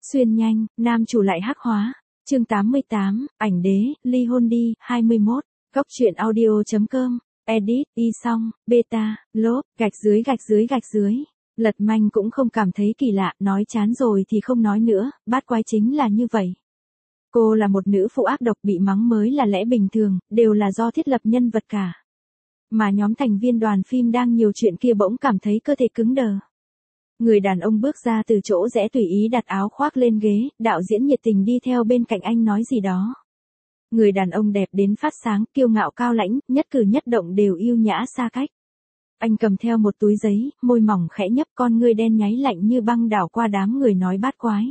Xuyên nhanh, nam chủ lại hắc hóa. Chương 88, ảnh đế, ly hôn đi, 21. Góc truyện audio.com. Edit, y xong, beta, lốp, gạch dưới. Lật Manh cũng không cảm thấy kỳ lạ, nói chán rồi thì không nói nữa, bát quái chính là như vậy. Cô là một nữ phụ ác độc, bị mắng mới là lẽ bình thường, đều là do thiết lập nhân vật cả. Mà nhóm thành viên đoàn phim đang nhiều chuyện kia bỗng cảm thấy cơ thể cứng đờ. Người đàn ông bước ra từ chỗ rẽ tùy ý đặt áo khoác lên ghế, đạo diễn nhiệt tình đi theo bên cạnh anh nói gì đó. Người đàn ông đẹp đến phát sáng, kiêu ngạo cao lãnh, nhất cử nhất động đều yêu nhã xa cách. Anh cầm theo một túi giấy, môi mỏng khẽ nhấp, con ngươi đen nháy lạnh như băng đảo qua đám người nói bát quái.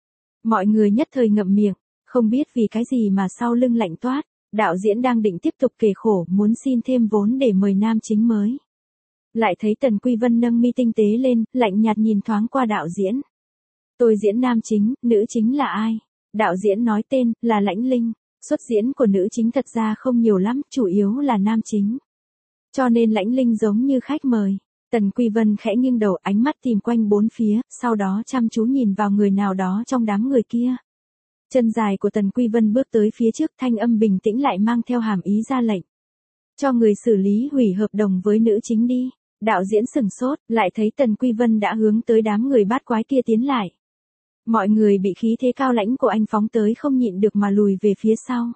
Mọi người nhất thời ngậm miệng, không biết vì cái gì mà sau lưng lạnh toát. Đạo diễn đang định tiếp tục kể khổ, muốn xin thêm vốn để mời nam chính mới. Lại thấy Tần Quy Vân nâng mi tinh tế lên, lạnh nhạt nhìn thoáng qua đạo diễn. Tôi diễn nam chính, nữ chính là ai? Đạo diễn nói tên, là Lãnh Linh. Xuất diễn của nữ chính thật ra không nhiều lắm, chủ yếu là nam chính. Cho nên Lãnh Linh giống như khách mời. Tần Quy Vân khẽ nghiêng đầu, ánh mắt tìm quanh bốn phía, sau đó chăm chú nhìn vào người nào đó trong đám người kia. Chân dài của Tần Quy Vân bước tới phía trước, thanh âm bình tĩnh lại mang theo hàm ý ra lệnh. Cho người xử lý hủy hợp đồng với nữ chính đi. Đạo diễn sửng sốt, lại thấy Tần Quy Vân đã hướng tới đám người bát quái kia tiến lại. Mọi người bị khí thế cao lãnh của anh phóng tới không nhịn được mà lùi về phía sau.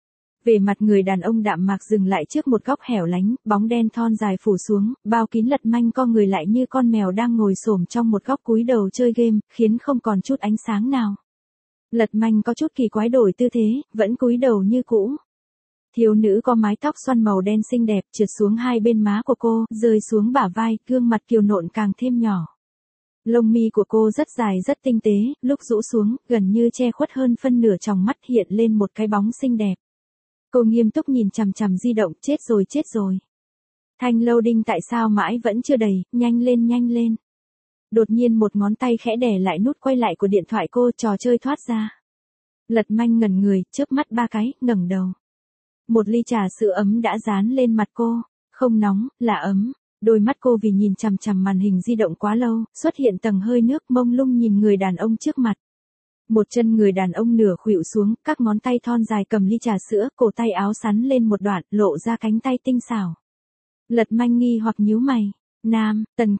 Về mặt người đàn ông đạm mạc dừng lại trước một góc hẻo lánh, bóng đen thon dài phủ xuống, bao kín Lật Manh co người lại như con mèo đang ngồi xổm trong một góc cúi đầu chơi game, khiến không còn chút ánh sáng nào. Lật Manh có chút kỳ quái đổi tư thế, vẫn cúi đầu như cũ. Thiếu nữ có mái tóc xoăn màu đen xinh đẹp trượt xuống hai bên má của cô, rơi xuống bả vai, gương mặt kiều nộn càng thêm nhỏ. Lông mi của cô rất dài rất tinh tế, lúc rũ xuống, gần như che khuất hơn phân nửa tròng mắt, hiện lên một cái bóng xinh đẹp. Cô nghiêm túc nhìn chằm chằm di động, chết rồi. Thanh loading tại sao mãi vẫn chưa đầy, nhanh lên. Đột nhiên một ngón tay khẽ đè lại nút quay lại của điện thoại cô, trò chơi thoát ra. Lật Manh ngẩn người, chớp mắt ba cái, ngẩng đầu. Một ly trà sữa ấm đã dán lên mặt cô, không nóng, là ấm. Đôi mắt cô vì nhìn chằm chằm màn hình di động quá lâu, xuất hiện tầng hơi nước, mông lung nhìn người đàn ông trước mặt. Một chân người đàn ông nửa khuỵu xuống, các ngón tay thon dài cầm ly trà sữa, cổ tay áo sắn lên một đoạn, lộ ra cánh tay tinh xảo. Lật Manh nghi hoặc nhíu mày. Nam,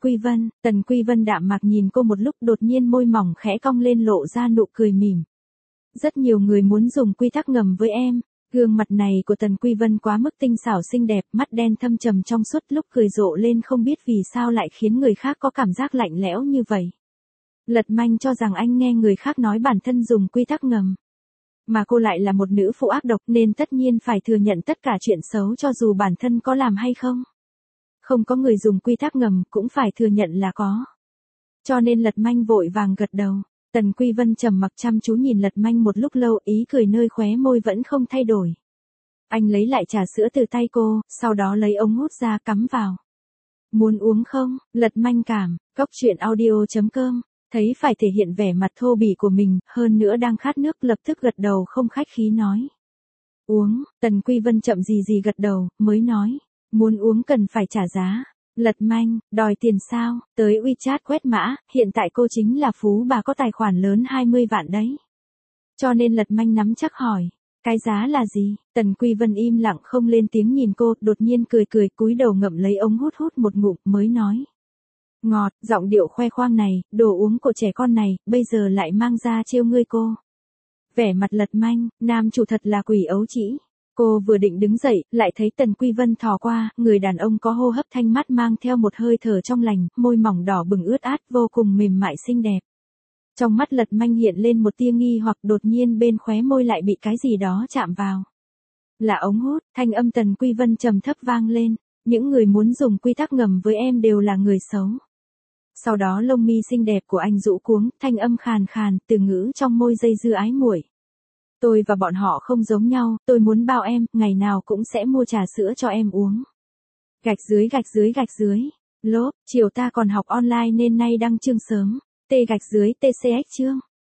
Tần Quy Vân đạm mạc nhìn cô một lúc, đột nhiên môi mỏng khẽ cong lên lộ ra nụ cười mỉm. Rất nhiều người muốn dùng quy tắc ngầm với em. Gương mặt này của Tần Quy Vân quá mức tinh xảo xinh đẹp, mắt đen thâm trầm trong suốt, lúc cười rộ lên không biết vì sao lại khiến người khác có cảm giác lạnh lẽo như vậy. Lật Manh cho rằng anh nghe người khác nói bản thân dùng quy tắc ngầm. Mà cô lại là một nữ phụ ác độc nên tất nhiên phải thừa nhận tất cả chuyện xấu cho dù bản thân có làm hay không. Không có người dùng quy tắc ngầm cũng phải thừa nhận là có. Cho nên Lật Manh vội vàng gật đầu. Tần Quy Vân trầm mặc chăm chú nhìn Lật Manh một lúc lâu, ý cười nơi khóe môi vẫn không thay đổi. Anh lấy lại trà sữa từ tay cô, sau đó lấy ống hút ra cắm vào. Muốn uống không? Lật Manh cảm, góc truyện audio.com, thấy phải thể hiện vẻ mặt thô bỉ của mình, hơn nữa đang khát nước, lập tức gật đầu không khách khí nói. Uống, Tần Quy Vân chậm gì gật đầu, mới nói, muốn uống cần phải trả giá. Lật Manh, đòi tiền sao? Tới WeChat quét mã, hiện tại cô chính là phú bà có tài khoản lớn 20 vạn đấy. Cho nên Lật Manh nắm chắc hỏi, cái giá là gì? Tần Quy Vân im lặng không lên tiếng nhìn cô, đột nhiên cười cúi đầu ngậm lấy ống hút một ngụm mới nói. Ngọt, giọng điệu khoe khoang này, đồ uống của trẻ con này, bây giờ lại mang ra trêu ngươi cô. Vẻ mặt Lật Manh, nam chủ thật là quỷ ấu trĩ. Cô vừa định đứng dậy, lại thấy Tần Quy Vân thò qua, người đàn ông có hô hấp thanh mát mang theo một hơi thở trong lành, môi mỏng đỏ bừng ướt át, vô cùng mềm mại xinh đẹp. Trong mắt Lật Manh hiện lên một tia nghi hoặc, đột nhiên bên khóe môi lại bị cái gì đó chạm vào. Là ống hút, thanh âm Tần Quy Vân trầm thấp vang lên, những người muốn dùng quy tắc ngầm với em đều là người xấu. Sau đó lông mi xinh đẹp của anh rũ cuống, thanh âm khàn khàn, từ ngữ trong môi dây dưa ái muội. Tôi và bọn họ không giống nhau, tôi muốn bao em, ngày nào cũng sẽ mua trà sữa cho em uống. Gạch dưới. Lốp, chiều ta còn học online nên nay đăng chương sớm. TXTCX chương.